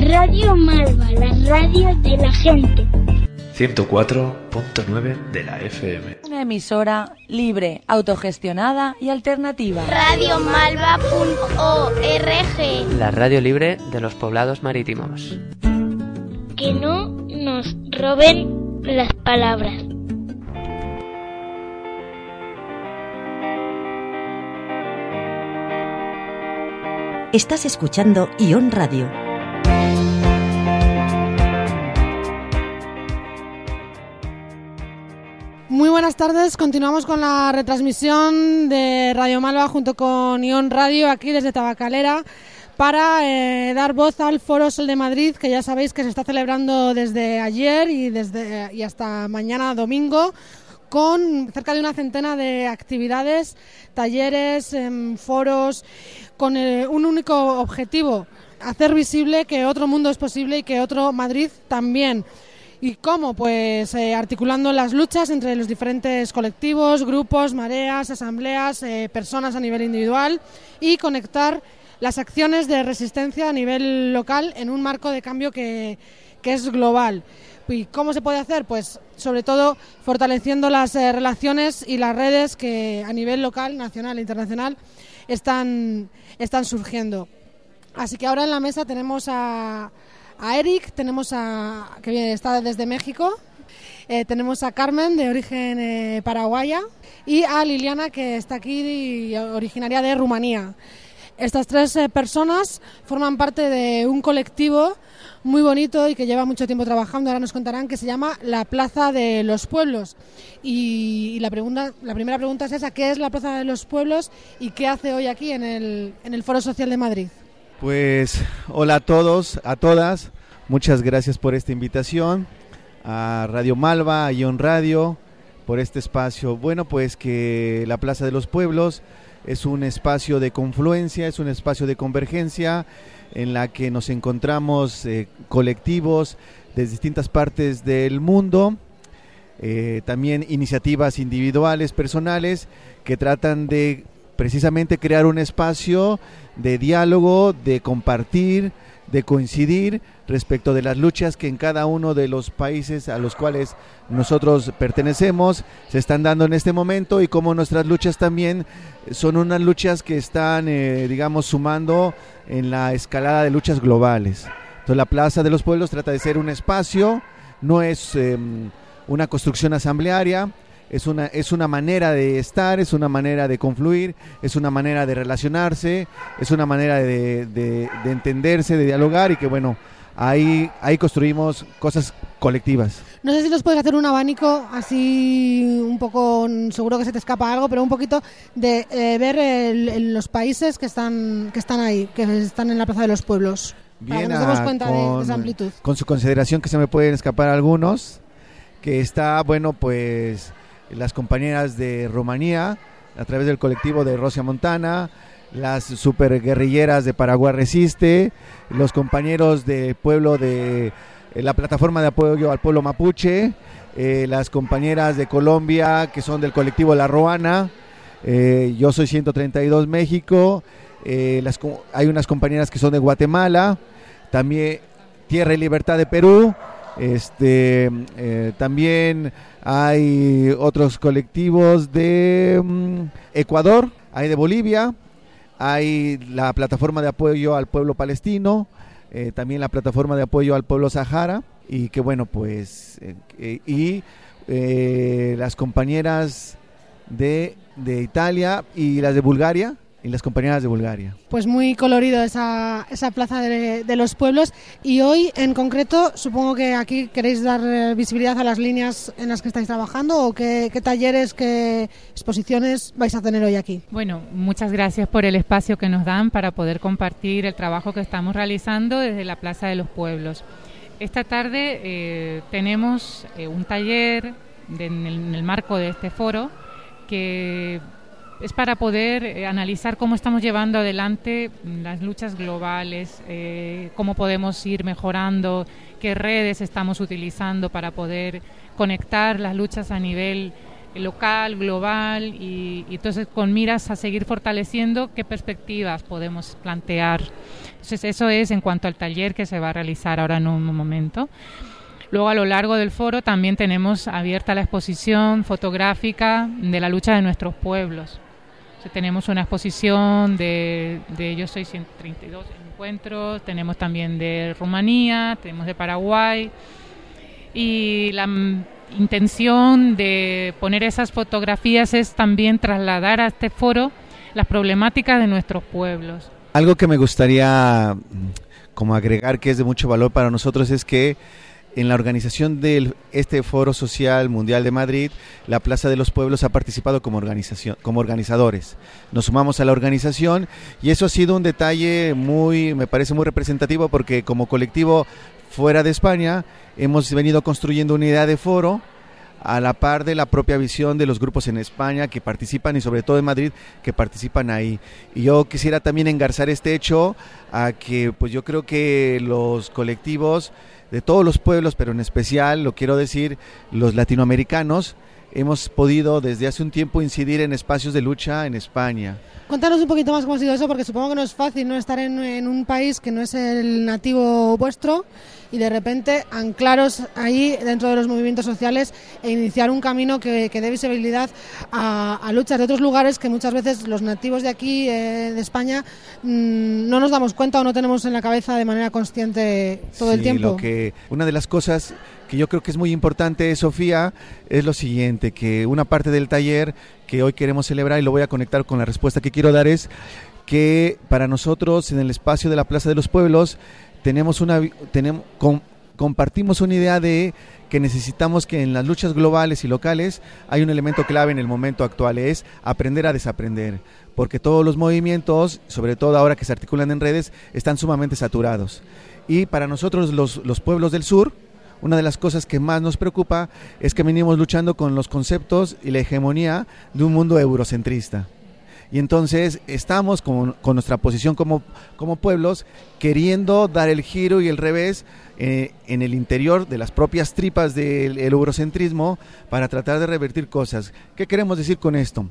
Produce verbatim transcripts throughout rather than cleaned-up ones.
Radio Malva, la radio de la gente. ciento cuatro punto nueve de la F M. Una emisora libre, autogestionada y alternativa. radio malva punto org. La radio libre de los poblados marítimos. Que no nos roben las palabras. Estás escuchando Ion Radio. Muy buenas tardes, continuamos con la retransmisión de Radio Malva junto con Ion Radio aquí desde Tabacalera para eh, dar voz al Foro Sol de Madrid, que ya sabéis que se está celebrando desde ayer y, desde, y hasta mañana domingo, con cerca de una centena de actividades, talleres, eh, foros, con eh, un único objetivo: hacer visible que otro mundo es posible y que otro Madrid también. ¿Y cómo? Pues eh, articulando las luchas entre los diferentes colectivos, grupos, mareas, asambleas, eh, personas a nivel individual, y conectar las acciones de resistencia a nivel local en un marco de cambio que, que es global. ¿Y cómo se puede hacer? Pues sobre todo fortaleciendo las eh, relaciones y las redes que a nivel local, nacional e internacional están, están surgiendo. Así que ahora en la mesa tenemos a, a Eric, tenemos a que viene, está desde México, eh, tenemos a Carmen, de origen eh, paraguaya, y a Liliana, que está aquí, y originaria de Rumanía. Estas tres eh, personas forman parte de un colectivo muy bonito y que lleva mucho tiempo trabajando, ahora nos contarán, que se llama la Plaza de los Pueblos. Y, y la pregunta, la primera pregunta es esa: ¿qué es la Plaza de los Pueblos y qué hace hoy aquí en el, en el Foro Social de Madrid? Pues hola a todos, a todas, muchas gracias por esta invitación, a Radio Malva, a Ion Radio, por este espacio. Bueno, pues que la Plaza de los Pueblos es un espacio de confluencia, es un espacio de convergencia en la que nos encontramos eh, colectivos de distintas partes del mundo, eh, también iniciativas individuales, personales, que tratan de precisamente crear un espacio de diálogo, de compartir, de coincidir respecto de las luchas que en cada uno de los países a los cuales nosotros pertenecemos se están dando en este momento, y cómo nuestras luchas también son unas luchas que están, eh, digamos, sumando en la escalada de luchas globales. Entonces la Plaza de los Pueblos trata de ser un espacio, no es eh, una construcción asamblearia, es una, es una manera de estar, es una manera de confluir, es una manera de relacionarse, es una manera de, de, de entenderse, de dialogar, y que bueno, ahí, ahí construimos cosas colectivas. No sé si nos puedes hacer un abanico así un poco, seguro que se te escapa algo, pero un poquito de eh, ver el, el, los países que están, que están ahí, que están en la Plaza de los Pueblos. Bien, para que nos demos cuenta con, de, de esa amplitud. Con su consideración que se me pueden escapar algunos, que está, bueno, pues las compañeras de Rumanía, a través del colectivo de Rosia Montana, las superguerrilleras de Paraguay Resiste, los compañeros del pueblo de eh, la plataforma de apoyo al pueblo mapuche, eh, las compañeras de Colombia que son del colectivo La Roana, eh, yo soy ciento treinta y dos México, eh, las, hay unas compañeras que son de Guatemala, también Tierra y Libertad de Perú, este eh, también hay otros colectivos de um, Ecuador, hay de Bolivia, hay la plataforma de apoyo al pueblo palestino, eh, también la plataforma de apoyo al pueblo sahara, y que bueno, pues eh, eh, y eh, las compañeras de, de Italia y las de Bulgaria, y las compañeras de Bulgaria. Pues muy colorido esa, esa Plaza de, de los Pueblos, y hoy en concreto supongo que aquí queréis dar visibilidad a las líneas en las que estáis trabajando, o qué, qué talleres, qué exposiciones vais a tener hoy aquí. Bueno, muchas gracias por el espacio que nos dan para poder compartir el trabajo que estamos realizando desde la Plaza de los Pueblos. Esta tarde eh, tenemos eh, un taller de, en, el, en el marco de este foro que es para poder eh, analizar cómo estamos llevando adelante las luchas globales, eh, cómo podemos ir mejorando, qué redes estamos utilizando para poder conectar las luchas a nivel local, global, y, y entonces con miras a seguir fortaleciendo qué perspectivas podemos plantear. Entonces eso es en cuanto al taller que se va a realizar ahora en un momento. Luego, a lo largo del foro también tenemos abierta la exposición fotográfica de la lucha de nuestros pueblos. O sea, tenemos una exposición de, de Yo Soy ciento treinta y dos encuentros, tenemos también de Rumanía, tenemos de Paraguay, y la m- intención de poner esas fotografías es también trasladar a este foro las problemáticas de nuestros pueblos. Algo que me gustaría como agregar, que es de mucho valor para nosotros, es que en la organización de este Foro Social Mundial de Madrid, la Plaza de los Pueblos ha participado como organización, como organizadores. Nos sumamos a la organización y eso ha sido un detalle muy, me parece muy representativo, porque como colectivo fuera de España hemos venido construyendo una idea de foro a la par de la propia visión de los grupos en España que participan, y sobre todo en Madrid, que participan ahí. Y yo quisiera también engarzar este hecho a que pues yo creo que los colectivos de todos los pueblos, pero en especial, lo quiero decir, los latinoamericanos, hemos podido desde hace un tiempo incidir en espacios de lucha en España. Cuéntanos un poquito más cómo ha sido eso, porque supongo que no es fácil, ¿no?, estar en, en un país que no es el nativo vuestro y de repente anclaros ahí dentro de los movimientos sociales e iniciar un camino que, que dé visibilidad a, a luchas de otros lugares que muchas veces los nativos de aquí, eh, de España, mmm, no nos damos cuenta o no tenemos en la cabeza de manera consciente todo sí, el tiempo. Lo que, una de las cosas que yo creo que es muy importante, Sofía, es lo siguiente, que una parte del taller que hoy queremos celebrar, y lo voy a conectar con la respuesta que quiero dar, es que para nosotros en el espacio de la Plaza de los Pueblos tenemos una tenemos com, compartimos una idea de que necesitamos que en las luchas globales y locales hay un elemento clave en el momento actual, es aprender a desaprender, porque todos los movimientos, sobre todo ahora que se articulan en redes, están sumamente saturados. Y para nosotros los, los pueblos del sur, una de las cosas que más nos preocupa es que venimos luchando con los conceptos y la hegemonía de un mundo eurocentrista. Y entonces estamos con, con nuestra posición como, como pueblos queriendo dar el giro y el revés eh, en el interior de las propias tripas del eurocentrismo para tratar de revertir cosas. ¿Qué queremos decir con esto?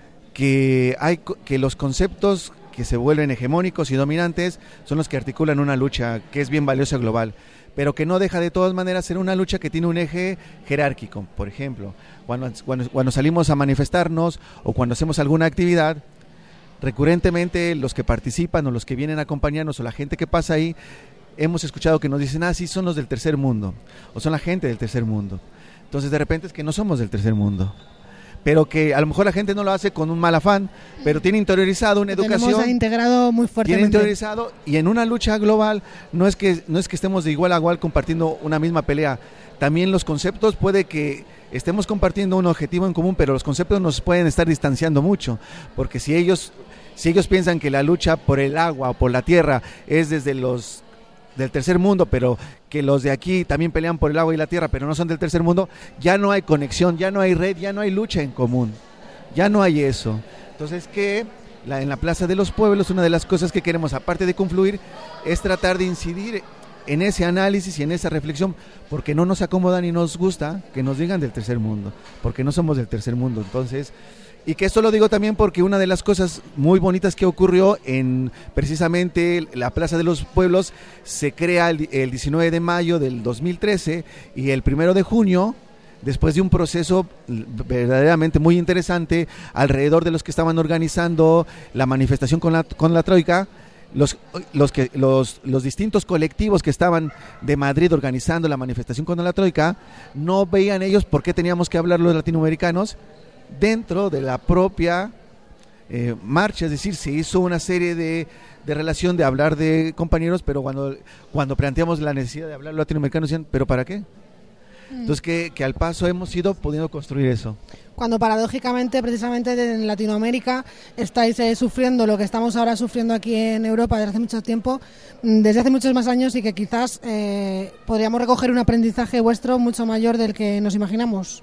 Que, hay, que los conceptos que se vuelven hegemónicos y dominantes son los que articulan una lucha que es bien valiosa global, pero que no deja de todas maneras ser una lucha que tiene un eje jerárquico. Por ejemplo, cuando, cuando, cuando salimos a manifestarnos o cuando hacemos alguna actividad, recurrentemente los que participan o los que vienen a acompañarnos o la gente que pasa ahí, hemos escuchado que nos dicen, ah, sí, son los del tercer mundo, o son la gente del tercer mundo. Entonces de repente es que no somos del tercer mundo, pero que a lo mejor la gente no lo hace con un mal afán, pero tiene interiorizado una educación. Tenemos integrado muy fuertemente. Tiene interiorizado, y en una lucha global no es que no es que estemos de igual a igual compartiendo una misma pelea. También los conceptos, puede que estemos compartiendo un objetivo en común, pero los conceptos nos pueden estar distanciando mucho, porque si ellos si ellos piensan que la lucha por el agua o por la tierra es desde los del tercer mundo, pero que los de aquí también pelean por el agua y la tierra, pero no son del tercer mundo, ya no hay conexión, ya no hay red, ya no hay lucha en común, ya no hay eso. Entonces, que la, en la Plaza de los Pueblos, una de las cosas que queremos, aparte de confluir, es tratar de incidir en ese análisis y en esa reflexión, porque no nos acomoda ni nos gusta que nos digan del tercer mundo, porque no somos del tercer mundo. Entonces, y que esto lo digo también porque una de las cosas muy bonitas que ocurrió en precisamente la Plaza de los Pueblos, se crea el, el diecinueve de mayo del dos mil trece, y el primero de junio, después de un proceso verdaderamente muy interesante alrededor de los que estaban organizando la manifestación con la, con la Troika, los, los, que, los, los distintos colectivos que estaban de Madrid organizando la manifestación con la Troika, no veían ellos por qué teníamos que hablar los latinoamericanos dentro de la propia eh, marcha. Es decir, se hizo una serie de, de relación de hablar de compañeros, pero cuando, cuando planteamos la necesidad de hablar latinoamericanos, decían, ¿pero para qué? Entonces, que, que al paso hemos ido pudiendo construir eso. Cuando paradójicamente, precisamente en Latinoamérica, estáis eh, sufriendo lo que estamos ahora sufriendo aquí en Europa desde hace mucho tiempo, desde hace muchos más años, y que quizás eh, podríamos recoger un aprendizaje vuestro mucho mayor del que nos imaginamos.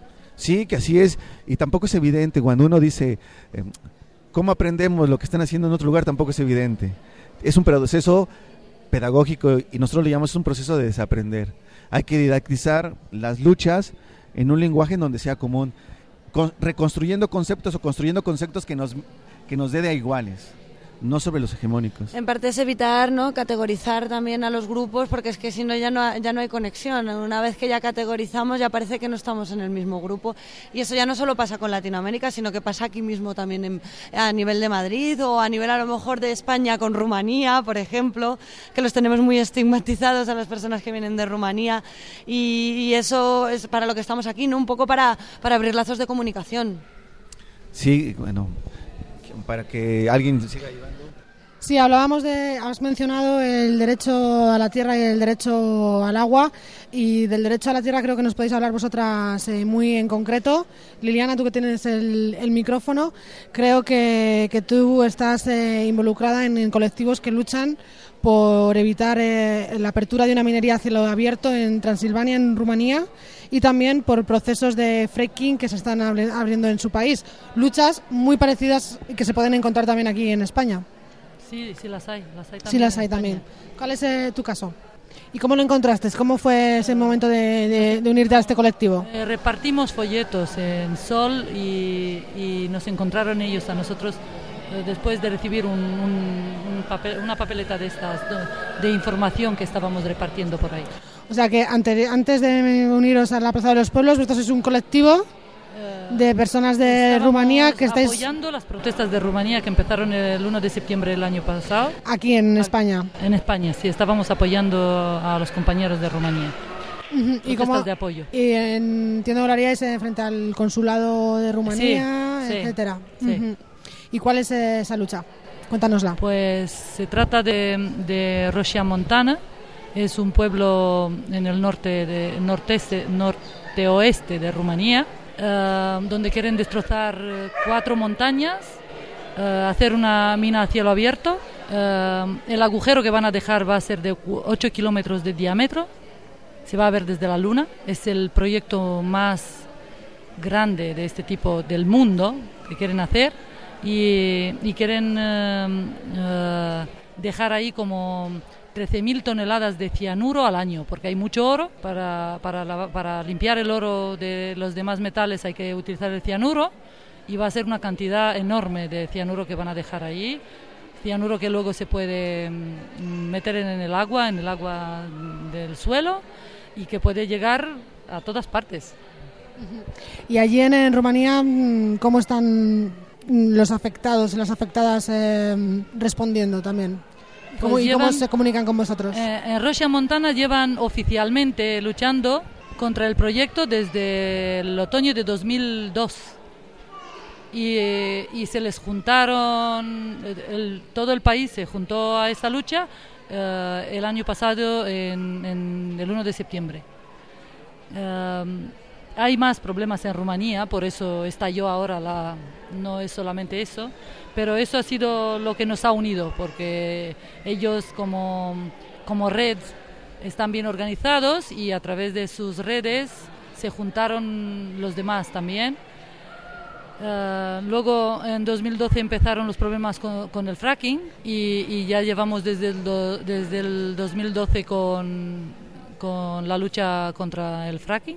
Sí, que así es, y tampoco es evidente. Cuando uno dice, eh, ¿cómo aprendemos lo que están haciendo en otro lugar? Tampoco es evidente. Es un proceso pedagógico y nosotros le llamamos un proceso de desaprender. Hay que didactizar las luchas en un lenguaje en donde sea común. con, reconstruyendo conceptos o construyendo conceptos que nos, que nos dé de a iguales, no sobre los hegemónicos. En parte es evitar, ¿no?, categorizar también a los grupos, porque es que si no ya no ya no hay conexión. Una vez que ya categorizamos ya parece que no estamos en el mismo grupo, y eso ya no solo pasa con Latinoamérica, sino que pasa aquí mismo también en, a nivel de Madrid, o a nivel a lo mejor de España con Rumanía, por ejemplo, que los tenemos muy estigmatizados a las personas que vienen de Rumanía, y, y eso es para lo que estamos aquí, ¿no?, un poco para, para abrir lazos de comunicación. Sí, bueno, para que alguien siga llevando. Sí, hablábamos de, has mencionado el derecho a la tierra y el derecho al agua, y del derecho a la tierra creo que nos podéis hablar vosotras eh, muy en concreto. Liliana, tú que tienes el, el micrófono, creo que, que tú estás eh, involucrada en, en colectivos que luchan por evitar eh, la apertura de una minería a cielo abierto en Transilvania, en Rumanía, y también por procesos de fracking que se están abri- abriendo en su país. Luchas muy parecidas y que se pueden encontrar también aquí en España. Sí, sí las hay, las hay también. Sí las hay también. ¿Cuál es eh, tu caso? ¿Y cómo lo encontraste? ¿Cómo fue ese momento de, de, de unirte a este colectivo? Eh, repartimos folletos en Sol y, y nos encontraron ellos a nosotros eh, después de recibir un, un, un papel, una papeleta de estas de, de información que estábamos repartiendo por ahí. O sea que ante, antes de uniros a la Plaza de los Pueblos, vosotros sois un colectivo de personas de Rumanía que estáis apoyando las protestas de Rumanía que empezaron el uno de septiembre del año pasado. Aquí en España. En España, sí, estábamos apoyando a los compañeros de Rumanía. Uh-huh. ¿Y cómo, de apoyo. Y en, entiendo que haríais frente al consulado de Rumanía, sí, etcétera. Sí. Uh-huh. ¿Y cuál es esa lucha? Cuéntanosla. Pues se trata de, de Roșia Montana. Es un pueblo en el norte de norte norte-oeste de Rumanía. Uh, donde quieren destrozar uh, cuatro montañas, uh, hacer una mina a cielo abierto. Uh, el agujero que van a dejar va a ser de ocho kilómetros de diámetro, se va a ver desde la Luna. Es el proyecto más grande de este tipo del mundo que quieren hacer, y, y quieren uh, uh, dejar ahí como trece mil toneladas de cianuro al año, porque hay mucho oro. Para, para, la, para limpiar el oro de los demás metales hay que utilizar el cianuro, y va a ser una cantidad enorme de cianuro que van a dejar ahí. Cianuro que luego se puede meter en el agua, en el agua del suelo, y que puede llegar a todas partes. Y allí en, en Rumanía, ¿cómo están los afectados y las afectadas eh, respondiendo también? ¿Cómo, pues ¿Y llevan, cómo se comunican con vosotros? Eh, en Roșia Montana llevan oficialmente luchando contra el proyecto desde el otoño de dos mil dos. Y, eh, y se les juntaron, el, todo el país se juntó a esta lucha eh, el año pasado, en, en el uno de septiembre. Eh, hay más problemas en Rumanía, por eso estalló ahora, la, no es solamente eso, pero eso ha sido lo que nos ha unido, porque ellos como, como red están bien organizados, y a través de sus redes se juntaron los demás también. Uh, luego en dos mil doce empezaron los problemas con, con el fracking, y, y ya llevamos desde el, do, desde el dos mil doce con, con la lucha contra el fracking.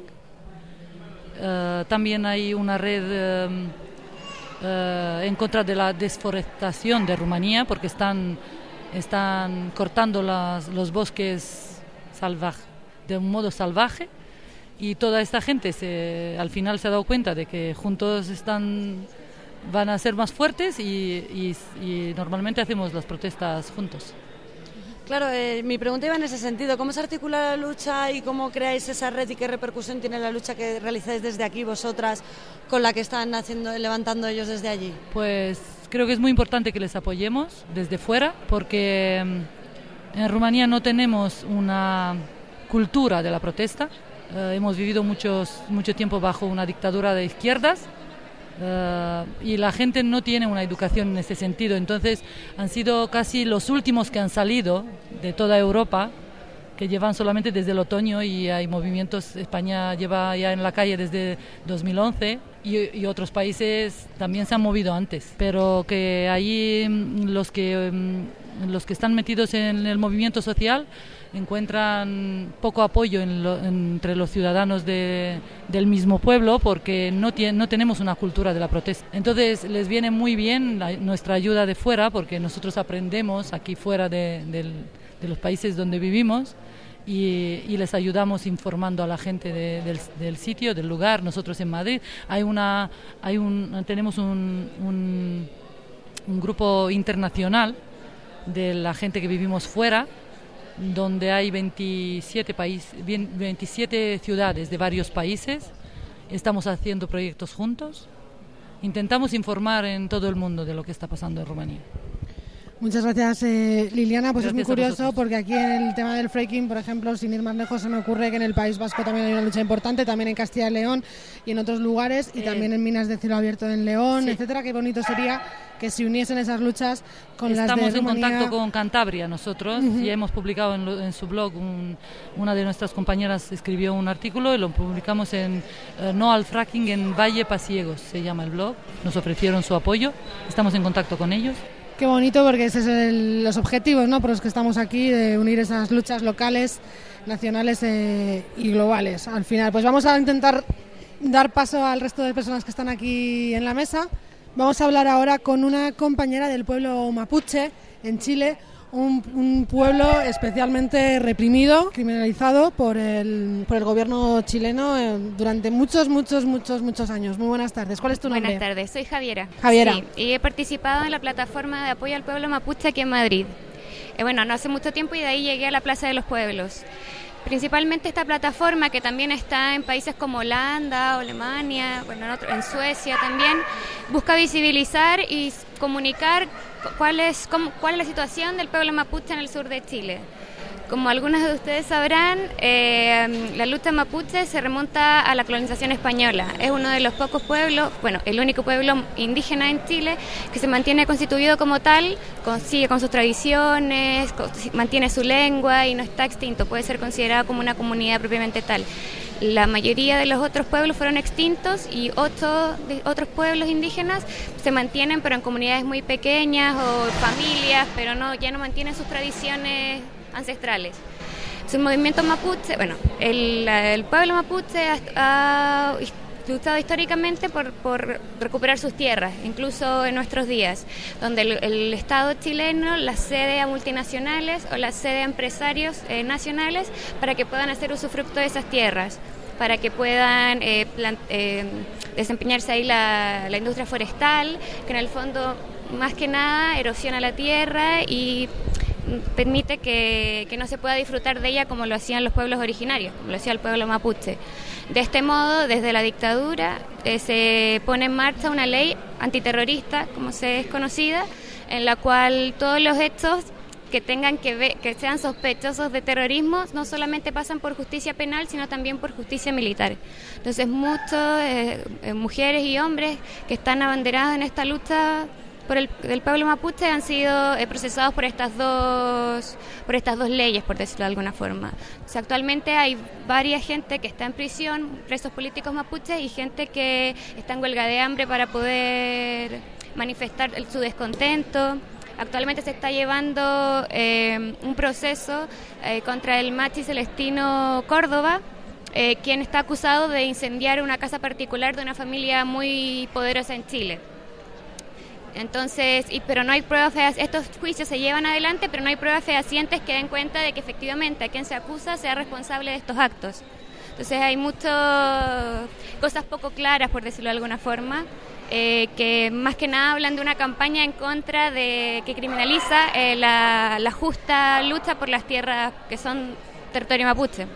Uh, también hay una red um, uh, en contra de la desforestación de Rumanía, porque están, están cortando las, los bosques salvaje, de un modo salvaje, y toda esta gente se, al final se ha dado cuenta de que juntos están, van a ser más fuertes, y, y, y normalmente hacemos las protestas juntos. Claro, eh, mi pregunta iba en ese sentido. ¿Cómo se articula la lucha y cómo creáis esa red, y qué repercusión tiene la lucha que realizáis desde aquí vosotras con la que están haciendo, levantando ellos desde allí? Pues creo que es muy importante que les apoyemos desde fuera, porque en Rumanía no tenemos una cultura de la protesta. Eh, hemos vivido muchos, mucho tiempo bajo una dictadura de izquierdas. Uh, y la gente no tiene una educación en ese sentido, entonces han sido casi los últimos que han salido de toda Europa, que llevan solamente desde el otoño, y hay movimientos. España lleva ya en la calle desde dos mil once, y, y otros países también se han movido antes, pero que ahí los que um, los que están metidos en el movimiento social encuentran poco apoyo en lo, entre los ciudadanos de, del mismo pueblo porque no, tiene, no tenemos una cultura de la protesta. Entonces les viene muy bien la, nuestra ayuda de fuera porque nosotros aprendemos aquí fuera de, de, de los países donde vivimos. Y, y les ayudamos informando a la gente de, del, del sitio, del lugar. Nosotros en Madrid hay una, hay un, tenemos un, un, un grupo internacional de la gente que vivimos fuera, donde hay veintisiete, país, veintisiete ciudades de varios países. Estamos haciendo proyectos juntos. Intentamos informar en todo el mundo de lo que está pasando en Rumanía. Muchas gracias, eh, Liliana. Pues gracias, es muy curioso porque aquí en el tema del fracking, por ejemplo, sin ir más lejos, se me ocurre que en el País Vasco también hay una lucha importante, también en Castilla y León y en otros lugares, y eh, también en minas de cielo abierto en León, sí. etcétera. Qué bonito sería que se uniesen esas luchas con Estamos las de en Rumanía. Contacto con Cantabria nosotros, uh-huh. y hemos publicado en, lo, en su blog, un, una de nuestras compañeras escribió un artículo y lo publicamos en uh, No al fracking en Valle Pasiegos, se llama el blog. Nos ofrecieron su apoyo, estamos en contacto con ellos. Qué bonito, porque esos son los objetivos, ¿no?, por los que estamos aquí, de unir esas luchas locales, nacionales eh, y globales. Al final, pues vamos a intentar dar paso al resto de personas que están aquí en la mesa. Vamos a hablar ahora con una compañera del pueblo mapuche en Chile, un, un pueblo especialmente reprimido, criminalizado por el, por el gobierno chileno eh, durante muchos, muchos, muchos, muchos años. Muy buenas tardes. ¿Cuál es tu nombre? Buenas tardes, soy Javiera. Javiera. Sí, y he participado en la plataforma de apoyo al pueblo mapuche aquí en Madrid. Eh, bueno, no hace mucho tiempo y de ahí llegué a la Plaza de los Pueblos. Principalmente esta plataforma, que también está en países como Holanda, Alemania, bueno, en, otro, en Suecia también, busca visibilizar y comunicar cuál es, cómo, cuál es la situación del pueblo mapuche en el sur de Chile. Como algunos de ustedes sabrán, eh, la lucha mapuche se remonta a la colonización española. Es uno de los pocos pueblos, bueno, el único pueblo indígena en Chile que se mantiene constituido como tal, con, sigue con sus tradiciones, con, mantiene su lengua y no está extinto, puede ser considerado como una comunidad propiamente tal. La mayoría de los otros pueblos fueron extintos y ocho de otros pueblos indígenas se mantienen, pero en comunidades muy pequeñas o familias, pero no, ya no mantienen sus tradiciones ancestrales. Su movimiento mapuche, bueno, el, el pueblo mapuche ha, ha luchado históricamente por, por recuperar sus tierras, incluso en nuestros días, donde el, el Estado chileno las cede a multinacionales o las cede a empresarios eh, nacionales para que puedan hacer usufructo de esas tierras, para que puedan eh, plant, eh, desempeñarse ahí la, la industria forestal, que en el fondo más que nada erosiona la tierra y permite que, que no se pueda disfrutar de ella como lo hacían los pueblos originarios, como lo hacía el pueblo mapuche. De este modo, desde la dictadura eh, se pone en marcha una ley antiterrorista, como se es conocida, en la cual todos los hechos que tengan que ver, que sean sospechosos de terrorismo no solamente pasan por justicia penal, sino también por justicia militar. Entonces, muchas eh, eh, mujeres y hombres que están abanderados en esta lucha por el del pueblo mapuche han sido eh, procesados por estas dos por estas dos leyes, por decirlo de alguna forma. O sea, actualmente hay varias gente que está en prisión, presos políticos mapuches, y gente que está en huelga de hambre para poder manifestar el, su descontento. Actualmente se está llevando eh, un proceso eh, contra el machi Celestino Córdoba, eh, quien está acusado de incendiar una casa particular de una familia muy poderosa en Chile. Entonces, y, pero no hay pruebas fehacientes. Estos juicios se llevan adelante, pero no hay pruebas fehacientes que den cuenta de que efectivamente a quien se acusa sea responsable de estos actos. Entonces hay muchas cosas poco claras, por decirlo de alguna forma, eh, que más que nada hablan de una campaña en contra de que criminaliza eh, la, la justa lucha por las tierras que son territorio mapuche.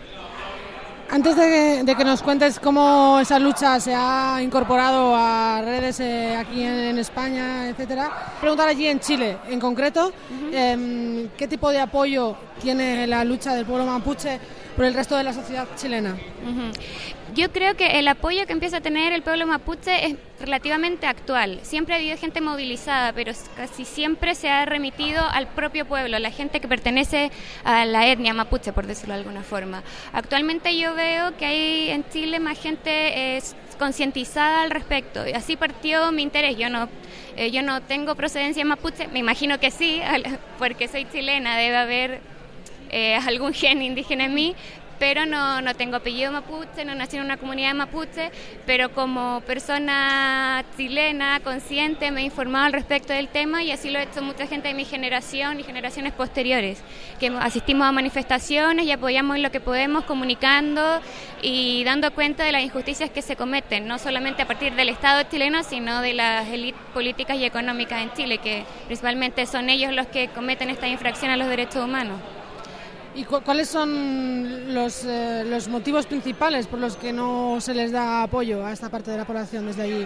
Antes de que, de que nos cuentes cómo esa lucha se ha incorporado a redes eh, aquí en, en España, etcétera, preguntar allí en Chile, en concreto, uh-huh. eh, ¿qué tipo de apoyo tiene la lucha del pueblo mapuche por el resto de la sociedad chilena? Uh-huh. Yo creo que el apoyo que empieza a tener el pueblo mapuche es relativamente actual. Siempre ha habido gente movilizada, pero casi siempre se ha remitido al propio pueblo, a la gente que pertenece a la etnia mapuche, por decirlo de alguna forma. Actualmente yo veo que hay en Chile más gente eh, concientizada al respecto. Y así partió mi interés. Yo no, eh, yo no tengo procedencia mapuche, me imagino que sí, porque soy chilena, debe haber eh, algún gen indígena en mí, pero no, no tengo apellido mapuche, no nací en una comunidad mapuche, pero como persona chilena consciente me he informado al respecto del tema y así lo ha hecho mucha gente de mi generación y generaciones posteriores, que asistimos a manifestaciones y apoyamos en lo que podemos, comunicando y dando cuenta de las injusticias que se cometen, no solamente a partir del Estado chileno, sino de las élites políticas y económicas en Chile, que principalmente son ellos los que cometen esta infracción a los derechos humanos. ¿Y cu- cuáles son los, eh, los motivos principales por los que no se les da apoyo a esta parte de la población desde allí?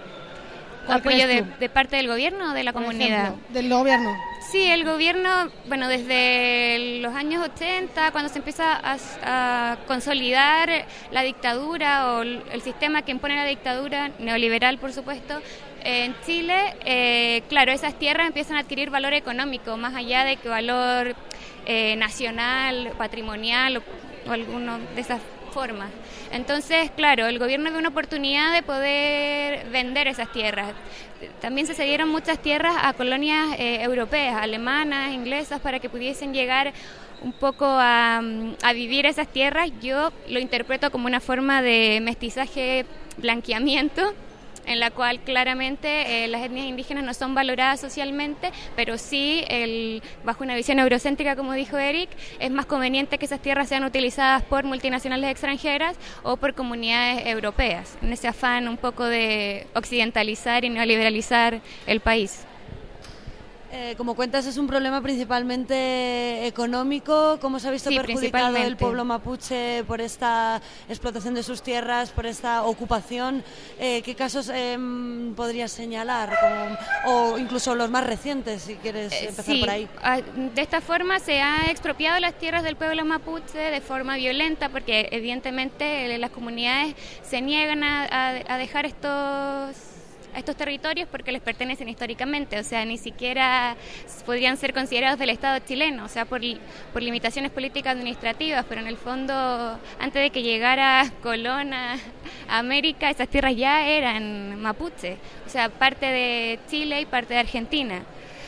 ¿Apoyo de, de parte del gobierno o de la por comunidad? Ejemplo, del gobierno. Sí, el gobierno, bueno, desde los años ochenta, cuando se empieza a, a consolidar la dictadura o el, el sistema que impone la dictadura, neoliberal por supuesto, en Chile, eh, claro, esas tierras empiezan a adquirir valor económico, más allá de que valor eh, nacional, patrimonial o, o alguno de esas formas. Entonces, claro, el gobierno ve una oportunidad de poder vender esas tierras. También se cedieron muchas tierras a colonias eh, europeas, alemanas, inglesas, para que pudiesen llegar un poco a, a vivir esas tierras. Yo lo interpreto como una forma de mestizaje, blanqueamiento, en la cual claramente eh, las etnias indígenas no son valoradas socialmente, pero sí, el, bajo una visión eurocéntrica, como dijo Eric, es más conveniente que esas tierras sean utilizadas por multinacionales extranjeras o por comunidades europeas, en ese afán un poco de occidentalizar y neoliberalizar el país. Eh, como cuentas, es un problema principalmente económico. ¿Cómo se ha visto sí, perjudicado el pueblo mapuche por esta explotación de sus tierras, por esta ocupación? Eh, ¿Qué casos eh, podrías señalar? Como, o incluso los más recientes, si quieres empezar sí, por ahí. De esta forma se ha expropiado las tierras del pueblo mapuche de forma violenta, porque evidentemente las comunidades se niegan a, a, a dejar estos... a estos territorios porque les pertenecen históricamente, o sea, ni siquiera podrían ser considerados del Estado chileno, o sea, por, por limitaciones políticas administrativas, pero en el fondo, antes de que llegara Colón a, a América, esas tierras ya eran mapuche, o sea, parte de Chile y parte de Argentina.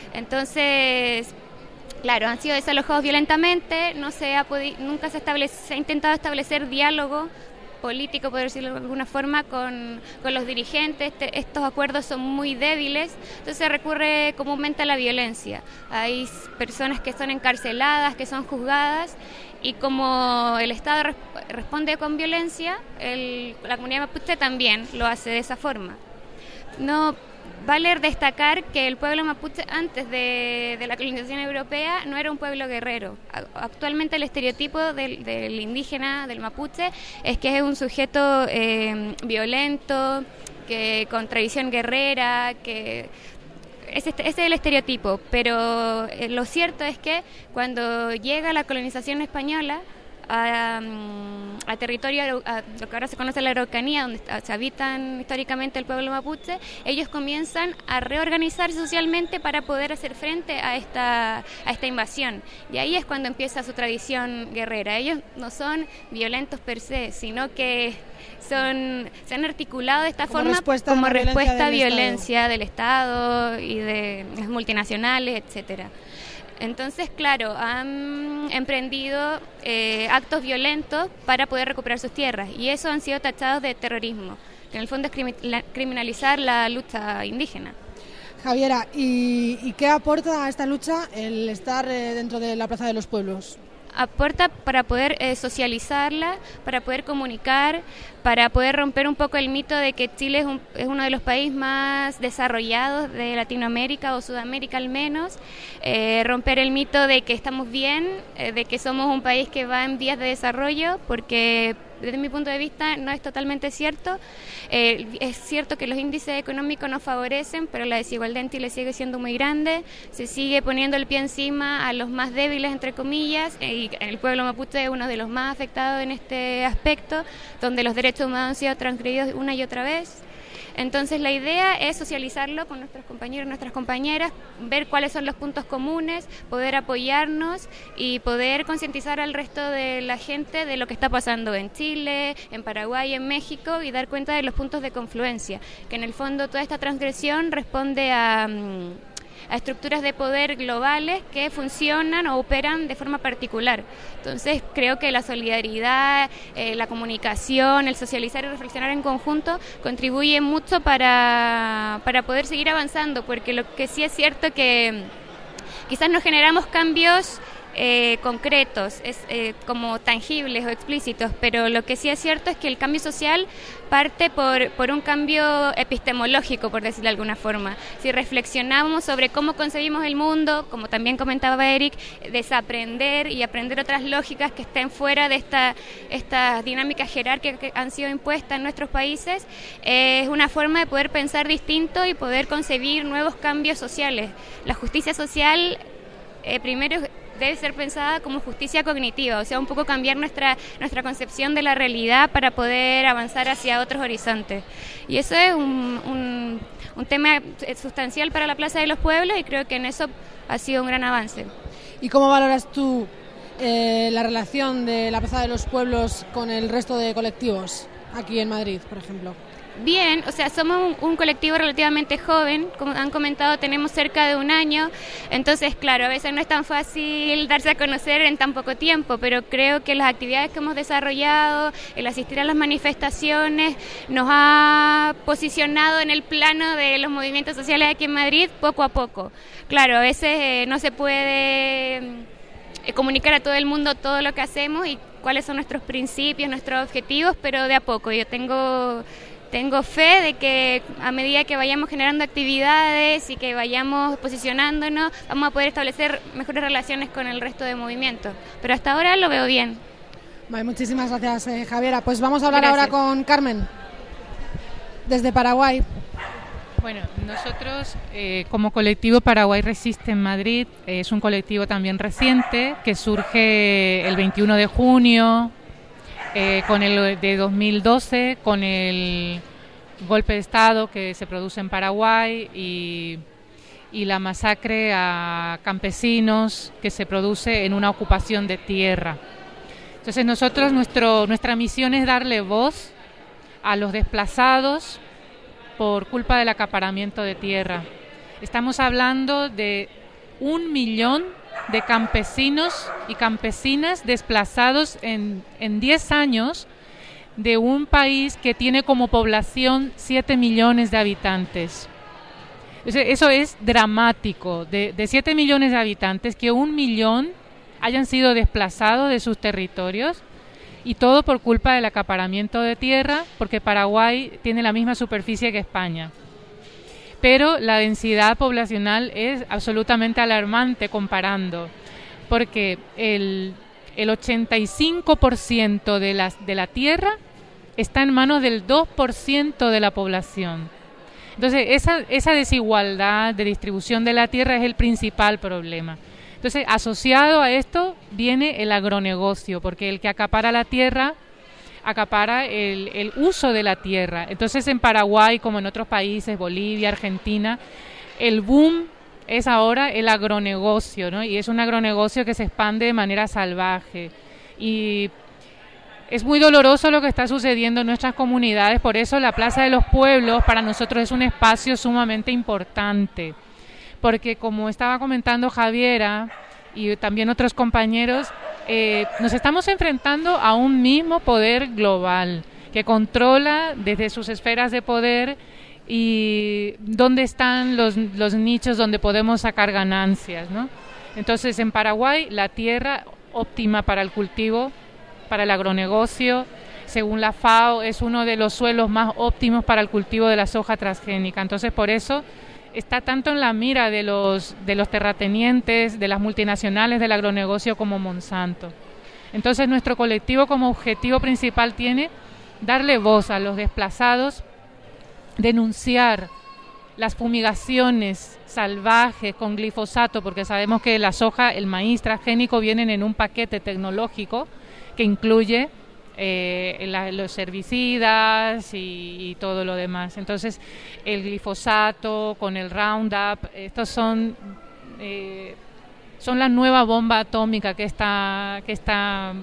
Entonces, claro, han sido desalojados violentamente, no se ha podi- nunca se, establece, se ha intentado establecer diálogo político, por decirlo de alguna forma, con, con los dirigentes. Este, estos acuerdos son muy débiles, entonces se recurre comúnmente a la violencia. Hay personas que son encarceladas, que son juzgadas, y como el Estado resp- responde con violencia, el, la comunidad mapuche también lo hace de esa forma. No vale destacar que el pueblo mapuche antes de, de la colonización europea no era un pueblo guerrero. Actualmente el estereotipo del, del indígena, del mapuche, es que es un sujeto eh, violento, que con tradición guerrera, que ese, ese es el estereotipo, pero eh, lo cierto es que cuando llega la colonización española a, a territorio, a lo que ahora se conoce la Araucanía, donde se habitan históricamente el pueblo mapuche, ellos comienzan a reorganizarse socialmente para poder hacer frente a esta, a esta invasión. Y ahí es cuando empieza su tradición guerrera. Ellos no son violentos per se, sino que son, se han articulado de esta como forma respuesta como a respuesta a violencia, violencia del, del Estado y de las multinacionales, etcétera. Entonces, claro, han emprendido eh, actos violentos para poder recuperar sus tierras, y eso han sido tachados de terrorismo, que en el fondo es crimi- la, criminalizar la lucha indígena. Javiera, ¿y, y qué aporta a esta lucha el estar eh, dentro de la Plaza de los Pueblos? Aporta para poder eh, socializarla, para poder comunicar, para poder romper un poco el mito de que Chile es, un, es uno de los países más desarrollados de Latinoamérica o Sudamérica al menos, eh, romper el mito de que estamos bien, eh, de que somos un país que va en vías de desarrollo, porque desde mi punto de vista no es totalmente cierto. Eh, es cierto que los índices económicos nos favorecen, pero la desigualdad en Chile sigue siendo muy grande, se sigue poniendo el pie encima a los más débiles, entre comillas, y el pueblo mapuche es uno de los más afectados en este aspecto, donde los derechos humanos han sido transgredidos una y otra vez. Entonces la idea es socializarlo con nuestros compañeros y nuestras compañeras, ver cuáles son los puntos comunes, poder apoyarnos y poder concientizar al resto de la gente de lo que está pasando en Chile, en Paraguay, en México, y dar cuenta de los puntos de confluencia, que en el fondo toda esta transgresión responde a... a estructuras de poder globales que funcionan o operan de forma particular. Entonces creo que la solidaridad, eh, la comunicación, el socializar y reflexionar en conjunto contribuye mucho para, para poder seguir avanzando, porque lo que sí es cierto que quizás no generamos cambios Eh, concretos, es, eh, como tangibles o explícitos, pero lo que sí es cierto es que el cambio social parte por, por un cambio epistemológico, por decirlo de alguna forma. Si reflexionamos sobre cómo concebimos el mundo, como también comentaba Eric, desaprender y aprender otras lógicas que estén fuera de esta, estas dinámicas jerárquicas que han sido impuestas en nuestros países, eh, es una forma de poder pensar distinto y poder concebir nuevos cambios sociales. La justicia social, eh, primero, debe ser pensada como justicia cognitiva, o sea, un poco cambiar nuestra nuestra concepción de la realidad para poder avanzar hacia otros horizontes. Y eso es un, un, un tema sustancial para la Plaza de los Pueblos, y creo que en eso ha sido un gran avance. ¿Y cómo valoras tú eh, la relación de la Plaza de los Pueblos con el resto de colectivos aquí en Madrid, por ejemplo? Bien, o sea, somos un, un colectivo relativamente joven, como han comentado, tenemos cerca de un año, entonces, claro, a veces no es tan fácil darse a conocer en tan poco tiempo, pero creo que las actividades que hemos desarrollado, el asistir a las manifestaciones, nos ha posicionado en el plano de los movimientos sociales aquí en Madrid poco a poco. Claro, a veces eh, no se puede eh, comunicar a todo el mundo todo lo que hacemos y cuáles son nuestros principios, nuestros objetivos, pero de a poco. Yo tengo... Tengo fe de que a medida que vayamos generando actividades y que vayamos posicionándonos, vamos a poder establecer mejores relaciones con el resto de movimientos. Pero hasta ahora lo veo bien. Vale, muchísimas gracias, eh, Javiera. Pues vamos a hablar Gracias. ahora con Carmen, desde Paraguay. Bueno, nosotros eh, como colectivo Paraguay Resiste en Madrid, eh, es un colectivo también reciente que surge el veintiuno de junio, Eh, con el de dos mil doce, con el golpe de Estado que se produce en Paraguay y, y la masacre a campesinos que se produce en una ocupación de tierra. Entonces nosotros, nuestro, nuestra misión es darle voz a los desplazados por culpa del acaparamiento de tierra. Estamos hablando de un millón de campesinos y campesinas desplazados en, en diez años de un país que tiene como población siete millones de habitantes. Eso es dramático, de, de siete millones de habitantes, que un millón hayan sido desplazados de sus territorios, y todo por culpa del acaparamiento de tierra, porque Paraguay tiene la misma superficie que España. Pero la densidad poblacional es absolutamente alarmante comparando, porque el, el ochenta y cinco por ciento de, las, de la tierra está en manos del dos por ciento de la población. Entonces, esa, esa desigualdad de distribución de la tierra es el principal problema. Entonces, asociado a esto viene el agronegocio, porque el que acapara la tierra acapara el, el uso de la tierra. Entonces, en Paraguay, como en otros países, Bolivia, Argentina, el boom es ahora el agronegocio, ¿no? Y es un agronegocio que se expande de manera salvaje. Y es muy doloroso lo que está sucediendo en nuestras comunidades, por eso la Plaza de los Pueblos para nosotros es un espacio sumamente importante, porque como estaba comentando Javiera y también otros compañeros, eh, nos estamos enfrentando a un mismo poder global que controla desde sus esferas de poder y dónde están los, los nichos donde podemos sacar ganancias, ¿no? Entonces, en Paraguay, la tierra óptima para el cultivo, para el agronegocio, según la FAO, es uno de los suelos más óptimos para el cultivo de la soja transgénica. Entonces, por eso está tanto en la mira de los, de los terratenientes, de las multinacionales del agronegocio como Monsanto. Entonces nuestro colectivo como objetivo principal tiene darle voz a los desplazados, denunciar las fumigaciones salvajes con glifosato, porque sabemos que la soja, el maíz transgénico vienen en un paquete tecnológico que incluye eh, la, los herbicidas y, y todo lo demás. Entonces el glifosato con el Roundup, estos son eh, son la nueva bomba atómica que está que está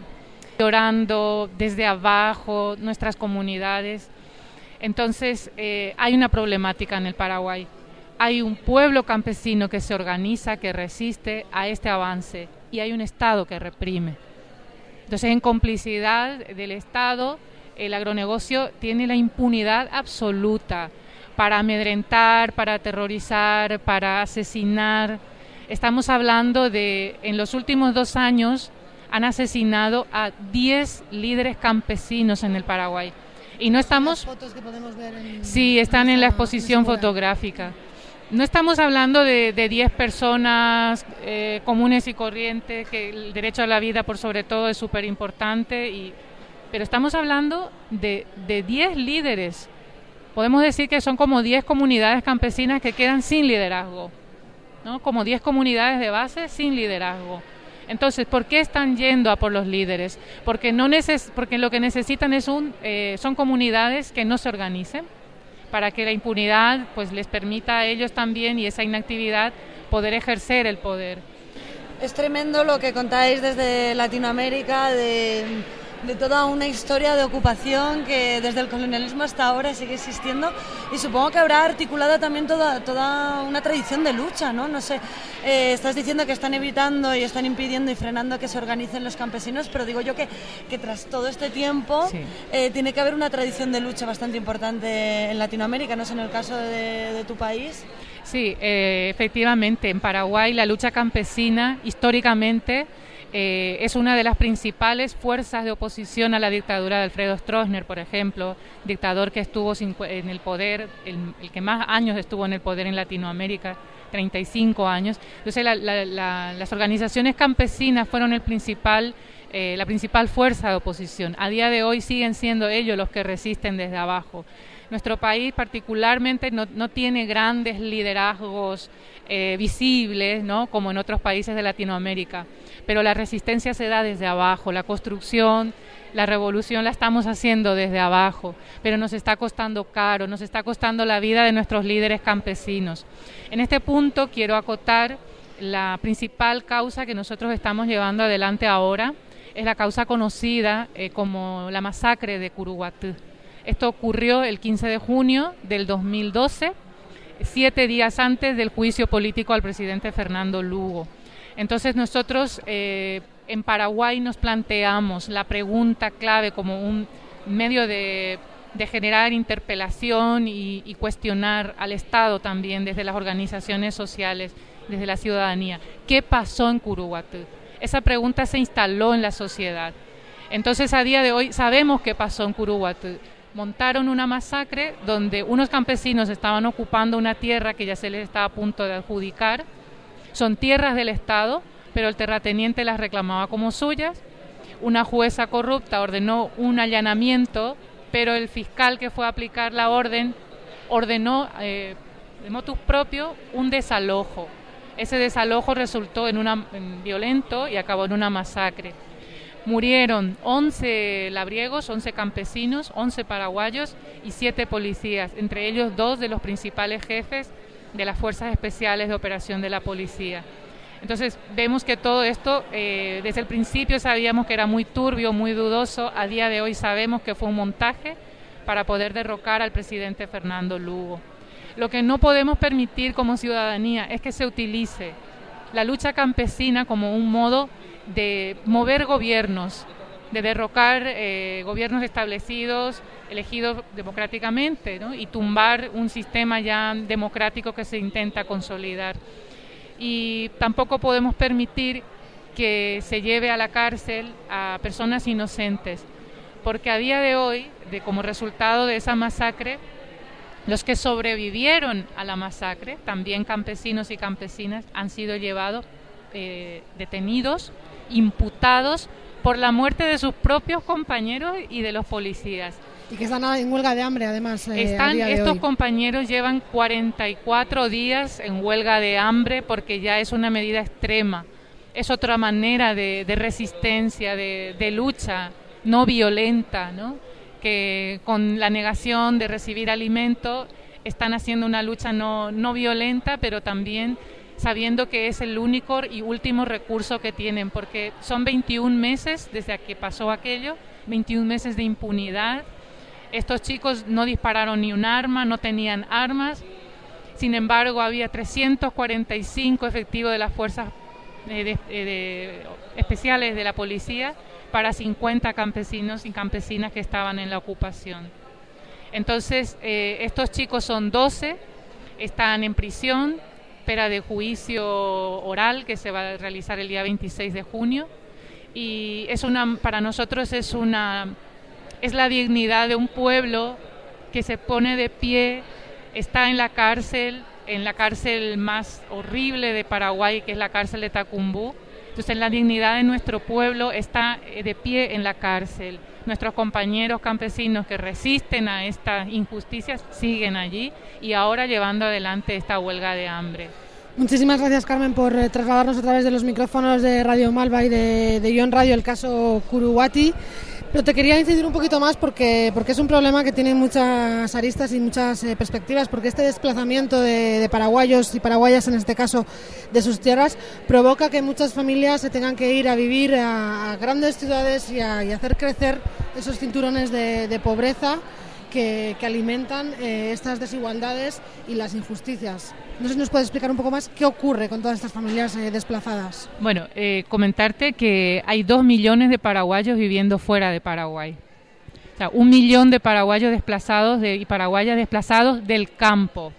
llorando desde abajo nuestras comunidades. Entonces eh, hay una problemática en el Paraguay. Hay un pueblo campesino que se organiza, que resiste a este avance, y hay un Estado que reprime. Entonces, en complicidad del Estado, el agronegocio tiene la impunidad absoluta para amedrentar, para aterrorizar, para asesinar. Estamos hablando de, en los últimos dos años, han asesinado a diez líderes campesinos en el Paraguay. Y no estamos... Las fotos que podemos ver en... Sí, están en la exposición fotográfica. No estamos hablando de, de diez personas eh, comunes y corrientes, que el derecho a la vida por sobre todo es súper importante, y, pero estamos hablando de, de diez líderes. Podemos decir que son como diez comunidades campesinas que quedan sin liderazgo, ¿no? Como diez comunidades de base sin liderazgo. Entonces, ¿por qué están yendo a por los líderes? Porque no neces porque lo que necesitan es un eh, son comunidades que no se organicen, para que la impunidad pues les permita a ellos también, y esa inactividad, poder ejercer el poder. Es tremendo lo que contáis desde Latinoamérica, de, de toda una historia de ocupación que desde el colonialismo hasta ahora sigue existiendo, y supongo que habrá articulado también toda, toda una tradición de lucha, ¿no? No sé, eh, estás diciendo que están evitando y están impidiendo y frenando que se organicen los campesinos, pero digo yo que, que tras todo este tiempo sí. eh, tiene que haber una tradición de lucha bastante importante en Latinoamérica, no sé, en el caso de, de tu país. Sí, eh, efectivamente, en Paraguay la lucha campesina históricamente eh, es una de las principales fuerzas de oposición a la dictadura de Alfredo Stroessner, por ejemplo, dictador que estuvo en el poder, el, el que más años estuvo en el poder en Latinoamérica, treinta y cinco años. Entonces la, la, la, las organizaciones campesinas fueron el principal, eh, la principal fuerza de oposición. A día de hoy siguen siendo ellos los que resisten desde abajo. Nuestro país particularmente no, no tiene grandes liderazgos eh, visibles, ¿no?, como en otros países de Latinoamérica, pero la resistencia se da desde abajo, la construcción, la revolución la estamos haciendo desde abajo, pero nos está costando caro, nos está costando la vida de nuestros líderes campesinos. En este punto quiero acotar la principal causa que nosotros estamos llevando adelante ahora, es la causa conocida eh, como la masacre de Curuguatú. Esto ocurrió el quince de junio del dos mil doce, siete días antes del juicio político al presidente Fernando Lugo. Entonces nosotros eh, en Paraguay nos planteamos la pregunta clave como un medio de, de generar interpelación y, y cuestionar al Estado también desde las organizaciones sociales, desde la ciudadanía. ¿Qué pasó en Curuguatú? Esa pregunta se instaló en la sociedad. Entonces a día de hoy sabemos qué pasó en Curuguatú. Montaron una masacre donde unos campesinos estaban ocupando una tierra que ya se les estaba a punto de adjudicar. Son tierras del Estado, pero el terrateniente las reclamaba como suyas. Una jueza corrupta ordenó un allanamiento, pero el fiscal que fue a aplicar la orden ordenó eh, de motus propio un desalojo. Ese desalojo resultó en una en violento y acabó en una masacre. Murieron once labriegos, once campesinos, once paraguayos y siete policías, entre ellos dos de los principales jefes de las Fuerzas Especiales de Operación de la Policía. Entonces vemos que todo esto, eh, desde el principio sabíamos que era muy turbio, muy dudoso. A día de hoy sabemos que fue un montaje para poder derrocar al presidente Fernando Lugo. Lo que no podemos permitir como ciudadanía es que se utilice la lucha campesina como un modo de mover gobiernos, de derrocar eh, gobiernos establecidos, elegidos democráticamente, ¿no?, y tumbar un sistema ya democrático que se intenta consolidar. Y tampoco podemos permitir que se lleve a la cárcel a personas inocentes, porque a día de hoy, de, como resultado de esa masacre, los que sobrevivieron a la masacre, también campesinos y campesinas, han sido llevados, eh, detenidos, imputados por la muerte de sus propios compañeros y de los policías. Y que están en huelga de hambre, además. Eh, están, a día de estos hoy. compañeros llevan cuarenta y cuatro días en huelga de hambre porque ya es una medida extrema. Es otra manera de, de resistencia, de, de lucha no violenta, ¿no? Que con la negación de recibir alimento están haciendo una lucha no, no violenta, pero también sabiendo que es el único y último recurso que tienen, porque son veintiún meses desde que pasó aquello, veintiún meses de impunidad. Estos chicos no dispararon ni un arma, no tenían armas, sin embargo había trescientos cuarenta y cinco efectivos de las fuerzas de, de, de, especiales de la policía para cincuenta campesinos y campesinas que estaban en la ocupación. Entonces, eh, estos chicos son doce, están en prisión, espera de juicio oral que se va a realizar el día veintiséis de junio, y es una, para nosotros es una... es la dignidad de un pueblo que se pone de pie, está en la cárcel, en la cárcel más horrible de Paraguay, que es la cárcel de Tacumbú. Entonces, la dignidad de nuestro pueblo está de pie en la cárcel. Nuestros compañeros campesinos que resisten a estas injusticias siguen allí y ahora llevando adelante esta huelga de hambre. Muchísimas gracias, Carmen, por eh, trasladarnos a través de los micrófonos de Radio Malva y de, de Ion Radio el caso Curuguati. Pero te quería incidir un poquito más porque, porque es un problema que tiene muchas aristas y muchas eh, perspectivas, porque este desplazamiento de, de paraguayos y paraguayas, en este caso de sus tierras, provoca que muchas familias se tengan que ir a vivir a, a grandes ciudades y a y hacer crecer esos cinturones de, de pobreza que, que alimentan eh, estas desigualdades y las injusticias. No sé si nos puedes explicar un poco más qué ocurre con todas estas familias eh, desplazadas. Bueno, eh, comentarte que hay dos millones de paraguayos viviendo fuera de Paraguay. O sea, un millón de paraguayos desplazados de, y paraguayas desplazados del campo.